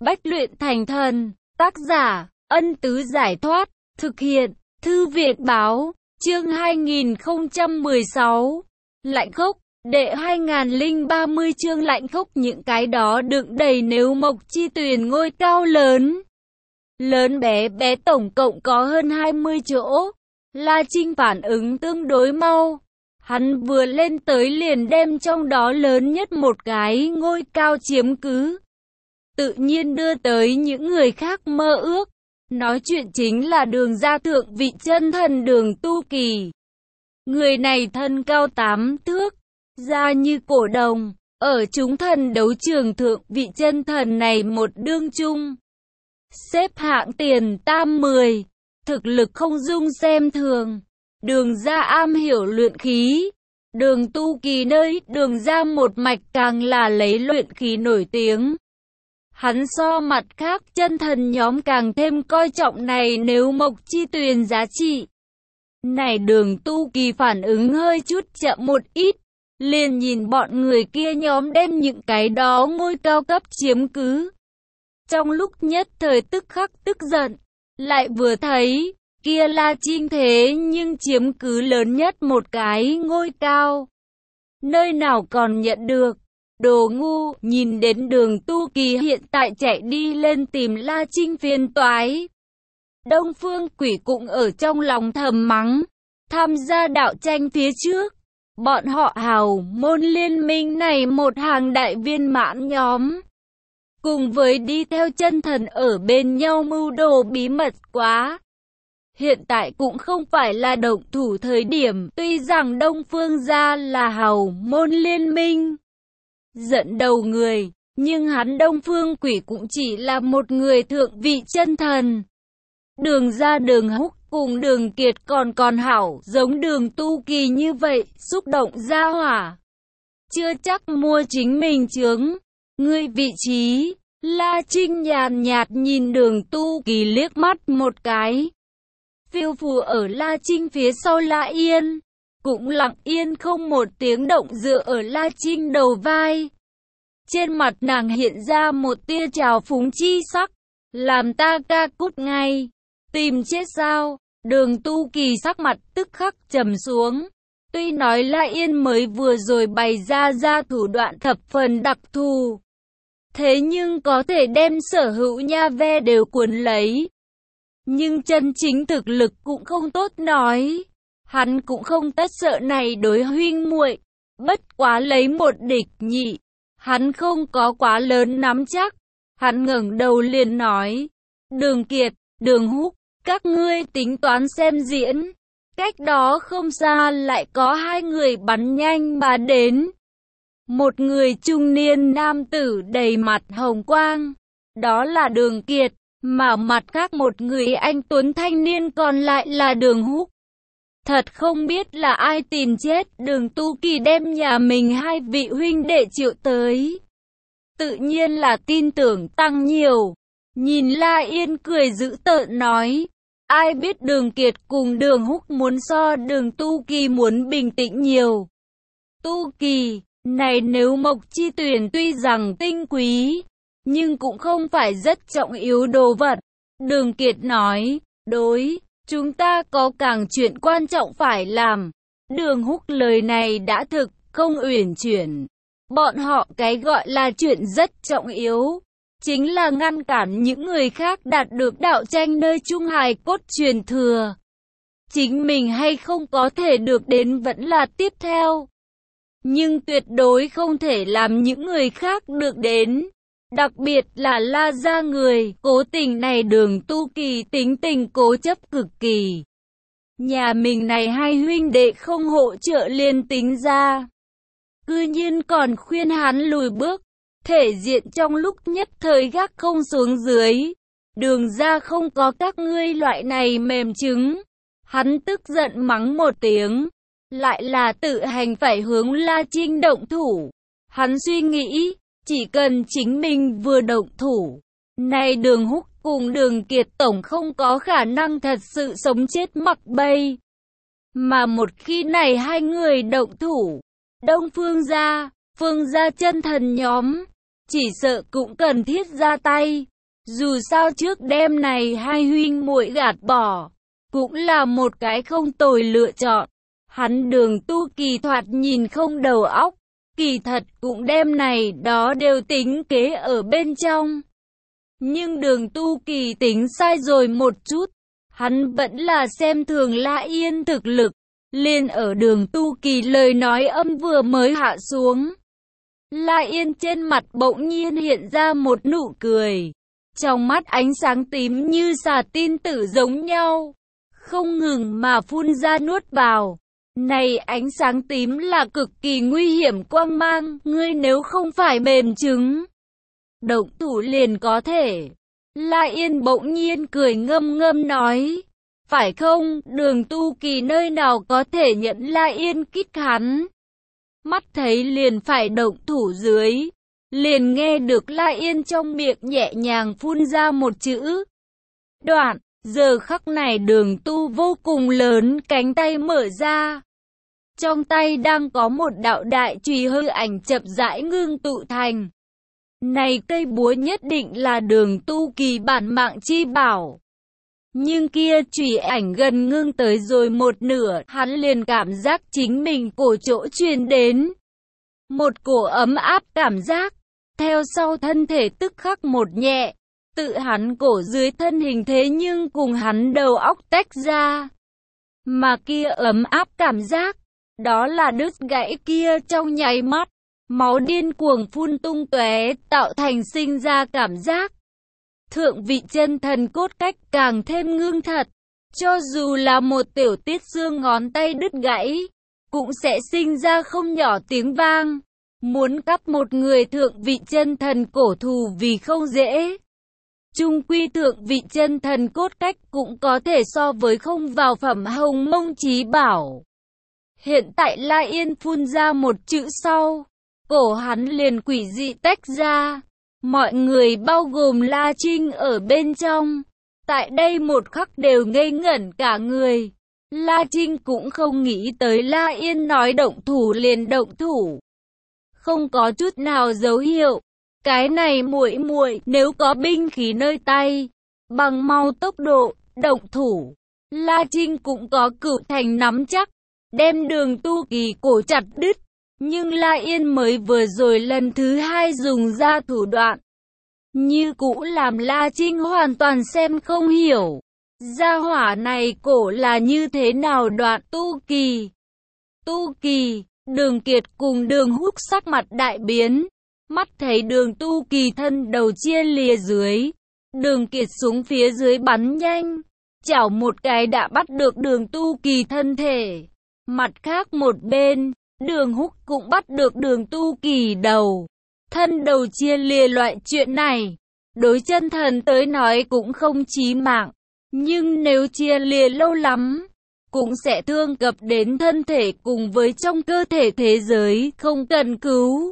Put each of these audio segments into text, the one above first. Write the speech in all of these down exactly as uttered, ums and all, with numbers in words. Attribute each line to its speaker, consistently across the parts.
Speaker 1: Bách luyện thành thần. Tác giả, Ân Tứ Giải Thoát. Thực hiện, Thư viện Báo. Chương hai nghìn không trăm mười sáu. Lạnh khốc. Đệ hai nghìn không trăm ba mươi chương lạnh khốc. Những cái đó đựng đầy nếu mộc chi tuyền ngôi cao lớn. Lớn bé bé tổng cộng có hơn hai mươi chỗ. La Trinh phản ứng tương đối mau. Hắn vừa lên tới liền đem trong đó lớn nhất một cái ngôi cao chiếm cứ. Tự nhiên đưa tới những người khác mơ ước. Nói chuyện chính là Đường gia thượng vị chân thần Đường Tu Kỳ. Người này thân cao tám thước, da như cổ đồng. Ở chúng thần đấu trường thượng vị chân thần này một đương chung. Xếp hạng tiền tam mười. Thực lực không dung xem thường. Đường gia am hiểu luyện khí. Đường Tu Kỳ nơi Đường gia một mạch càng là lấy luyện khí nổi tiếng. Hắn so mặt khác chân thần nhóm càng thêm coi trọng này nếu mộc chi tuyền giá trị. Này Đường Tu Kỳ phản ứng hơi chút chậm một ít. Liền nhìn bọn người kia nhóm đem những cái đó ngôi cao cấp chiếm cứ. Trong lúc nhất thời tức khắc tức giận. Lại vừa thấy, kia La Trinh thế nhưng chiếm cứ lớn nhất một cái ngôi cao. Nơi nào còn nhận được. Đồ ngu, nhìn đến Đường Tu Kỳ hiện tại chạy đi lên tìm La Trinh phiền toái. Đông Phương Quỷ cũng ở trong lòng thầm mắng. Tham gia đạo tranh phía trước. Bọn họ hào môn liên minh này một hàng đại viên mãn nhóm. Cùng với đi theo chân thần ở bên nhau mưu đồ bí mật quá. Hiện tại cũng không phải là động thủ thời điểm. Tuy rằng Đông Phương gia là hào môn liên minh. Giận đầu người. Nhưng hắn Đông Phương Quỷ cũng chỉ là một người thượng vị chân thần. Đường gia Đường Húc cùng Đường Kiệt còn còn hảo. Giống Đường Tu Kỳ như vậy. Xúc động gia hỏa. Chưa chắc mua chính mình chướng. Ngươi vị trí. La Trinh nhàn nhạt nhìn Đường Tu Kỳ liếc mắt một cái. Phiêu phù ở La Trinh phía sau La Yên. Cũng lặng yên không một tiếng động dựa ở La Trinh đầu vai. Trên mặt nàng hiện ra một tia trào phúng chi sắc. Làm ta ca cút ngay. Tìm chết sao? Đường Tu Kỳ sắc mặt tức khắc trầm xuống. Tuy nói La Yên mới vừa rồi bày ra ra thủ đoạn thập phần đặc thù. Thế nhưng có thể đem sở hữu nha ve đều cuốn lấy. Nhưng chân chính thực lực cũng không tốt nói. Hắn cũng không tất sợ này đối huynh muội. Bất quá lấy một địch nhị. Hắn không có quá lớn nắm chắc. Hắn ngẩng đầu liền nói. Đường Kiệt, Đường Húc, các ngươi tính toán xem diễn. Cách đó không xa lại có hai người bắn nhanh mà đến. Một người trung niên nam tử đầy mặt hồng quang. Đó là Đường Kiệt. Mà mặt khác một người anh tuấn thanh niên còn lại là Đường Húc. Thật không biết là ai tìm chết. Đường Tu Kỳ đem nhà mình hai vị huynh đệ triệu tới. Tự nhiên là tin tưởng tăng nhiều. Nhìn La Yên cười dữ tợn nói. Ai biết Đường Kiệt cùng Đường Húc muốn so Đường Tu Kỳ muốn bình tĩnh nhiều. Tu Kỳ, này nếu mộc chi tuyển tuy rằng tinh quý. Nhưng cũng không phải rất trọng yếu đồ vật. Đường Kiệt nói, đối, chúng ta có càng chuyện quan trọng phải làm. Đường Húc lời này đã thực, không uyển chuyển. Bọn họ cái gọi là chuyện rất trọng yếu. Chính là ngăn cản những người khác đạt được đạo tranh nơi Trung Hài cốt truyền thừa. Chính mình hay không có thể được đến vẫn là tiếp theo. Nhưng tuyệt đối không thể làm những người khác được đến. Đặc biệt là La gia người, cố tình này Đường Tu Kỳ tính tình cố chấp cực kỳ. Nhà mình này hai huynh đệ không hỗ trợ liền tính ra. Cư nhiên còn khuyên hắn lùi bước, thể diện trong lúc nhất thời gác không xuống dưới. Đường gia không có các ngươi loại này mềm trứng. Hắn tức giận mắng một tiếng, lại là tự hành phải hướng La Trinh động thủ. Hắn suy nghĩ. Chỉ cần chính mình vừa động thủ, này Đường Húc cùng Đường Kiệt tổng không có khả năng thật sự sống chết mặc bay. Mà một khi này hai người động thủ, Đông Phương gia, Phương gia chân thần nhóm, chỉ sợ cũng cần thiết ra tay. Dù sao trước đêm này hai huynh muội gạt bỏ, cũng là một cái không tồi lựa chọn. Hắn Đường Tu Kỳ thoạt nhìn không đầu óc, kỳ thật cũng đêm này đó đều tính kế ở bên trong. Nhưng Đường Tu Kỳ tính sai rồi một chút, hắn vẫn là xem thường La Yên thực lực. Liền ở Đường Tu Kỳ lời nói âm vừa mới hạ xuống, La Yên trên mặt bỗng nhiên hiện ra một nụ cười, trong mắt ánh sáng tím như xà tin tử giống nhau, không ngừng mà phun ra nuốt vào. Này ánh sáng tím là cực kỳ nguy hiểm quang mang, ngươi nếu không phải mềm trứng, động thủ liền có thể. La Yên bỗng nhiên cười ngâm ngâm nói, phải không? Đường Tu Kỳ nơi nào có thể nhận La Yên kích hắn. Mắt thấy liền phải động thủ dưới, liền nghe được La Yên trong miệng nhẹ nhàng phun ra một chữ. Đoạn, giờ khắc này Đường Tu vô cùng lớn cánh tay mở ra. Trong tay đang có một đạo đại chùy hư ảnh chậm rãi ngưng tụ thành. Này cây búa nhất định là Đường Tu Kỳ bản mạng chi bảo. Nhưng kia chùy ảnh gần ngưng tới rồi một nửa, hắn liền cảm giác chính mình cổ chỗ truyền đến một cổ ấm áp cảm giác, theo sau thân thể tức khắc một nhẹ, tự hắn cổ dưới thân hình thế nhưng cùng hắn đầu óc tách ra. Mà kia ấm áp cảm giác, đó là đứt gãy kia trong nháy mắt, máu điên cuồng phun tung tóe, tạo thành sinh ra cảm giác. Thượng vị chân thần cốt cách càng thêm ngưng thật, cho dù là một tiểu tiết xương ngón tay đứt gãy, cũng sẽ sinh ra không nhỏ tiếng vang. Muốn cắt một người thượng vị chân thần cổ thù vì không dễ. Trung quy thượng vị chân thần cốt cách cũng có thể so với không vào phẩm hồng mông chí bảo. Hiện tại La Yên phun ra một chữ sau, cổ hắn liền quỷ dị tách ra. Mọi người bao gồm La Trinh ở bên trong, tại đây một khắc đều ngây ngẩn cả người. La Trinh cũng không nghĩ tới La Yên nói động thủ liền động thủ, không có chút nào dấu hiệu. Cái này muội muội nếu có binh khí nơi tay, bằng mau tốc độ động thủ. La Trinh cũng có cửu thành nắm chắc, đem Đường Tu Kỳ cổ chặt đứt. Nhưng La Yên mới vừa rồi lần thứ hai dùng ra thủ đoạn, như cũ làm La Trinh hoàn toàn xem không hiểu. Gia hỏa này cổ là như thế nào đoạn Tu Kỳ? Tu Kỳ, Đường Kiệt cùng Đường Húc sắc mặt đại biến. Mắt thấy Đường Tu Kỳ thân đầu chia lìa dưới, Đường Kiệt xuống phía dưới bắn nhanh, chảo một cái đã bắt được Đường Tu Kỳ thân thể. Mặt khác một bên, Đường Húc cũng bắt được Đường Tu Kỳ đầu. Thân đầu chia lìa loại chuyện này, đối chân thần tới nói cũng không chí mạng. Nhưng nếu chia lìa lâu lắm, cũng sẽ thương cập đến thân thể cùng với trong cơ thể thế giới, không cần cứu.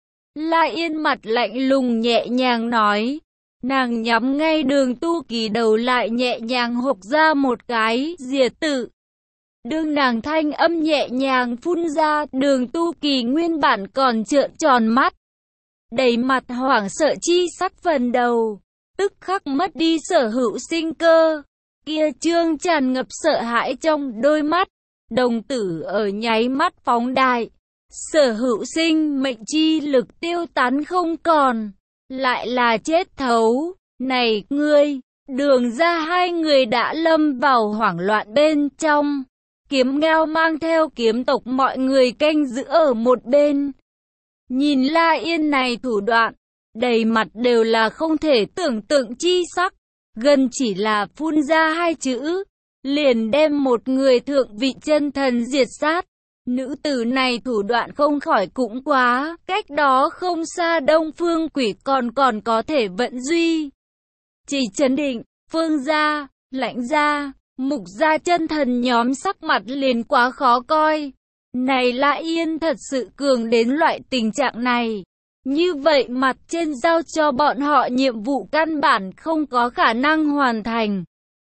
Speaker 1: La Yên mặt lạnh lùng nhẹ nhàng nói. Nàng nhắm ngay Đường Tu Kỳ đầu lại nhẹ nhàng hộc ra một cái diệt tự. Đương nàng thanh âm nhẹ nhàng phun ra, Đường Tu Kỳ nguyên bản còn trợn tròn mắt, đầy mặt hoảng sợ chi sắc phần đầu, tức khắc mất đi sở hữu sinh cơ. Kia trương tràn ngập sợ hãi trong đôi mắt, đồng tử ở nháy mắt phóng đại, sở hữu sinh mệnh chi lực tiêu tán không còn, lại là chết thấu. Này ngươi, Đường ra hai người đã lâm vào hoảng loạn bên trong. Kiếm Ngao mang theo kiếm tộc mọi người canh giữ ở một bên. Nhìn La Yên này thủ đoạn, đầy mặt đều là không thể tưởng tượng chi sắc. Gần chỉ là phun ra hai chữ, liền đem một người thượng vị chân thần diệt sát. Nữ tử này thủ đoạn không khỏi cũng quá, cách đó không xa Đông Phương Quỷ còn còn có thể vận duy chỉ chấn định. Phương gia, Lãnh gia, Mục gia chân thần nhóm sắc mặt liền quá khó coi. Này La Yên thật sự cường đến loại tình trạng này. Như vậy mặt trên giao cho bọn họ nhiệm vụ căn bản không có khả năng hoàn thành.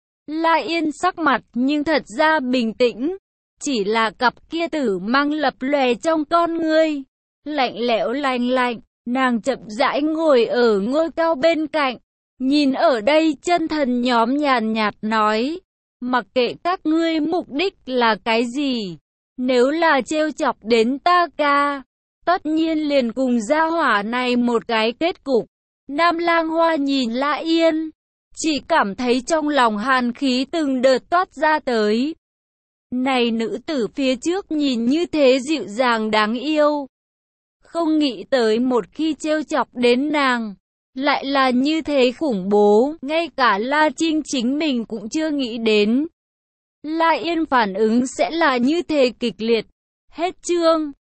Speaker 1: La Yên sắc mặt nhưng thật ra bình tĩnh. Chỉ là cặp kia tử mang lập lòe trong con ngươi. Lạnh lẽo lạnh lạnh, nàng chậm rãi ngồi ở ngôi cao bên cạnh. Nhìn ở đây chân thần nhóm nhàn nhạt nói, mặc kệ các ngươi mục đích là cái gì, nếu là trêu chọc đến ta ca, tất nhiên liền cùng gia hỏa này một cái kết cục. Nam Lang Hoa nhìn La Yên, chỉ cảm thấy trong lòng hàn khí từng đợt toát ra tới. Này nữ tử phía trước nhìn như thế dịu dàng đáng yêu, không nghĩ tới một khi trêu chọc đến nàng, lại là như thế khủng bố, ngay cả La Trinh chính mình cũng chưa nghĩ đến. La Yên phản ứng sẽ là như thế kịch liệt. Hết chương.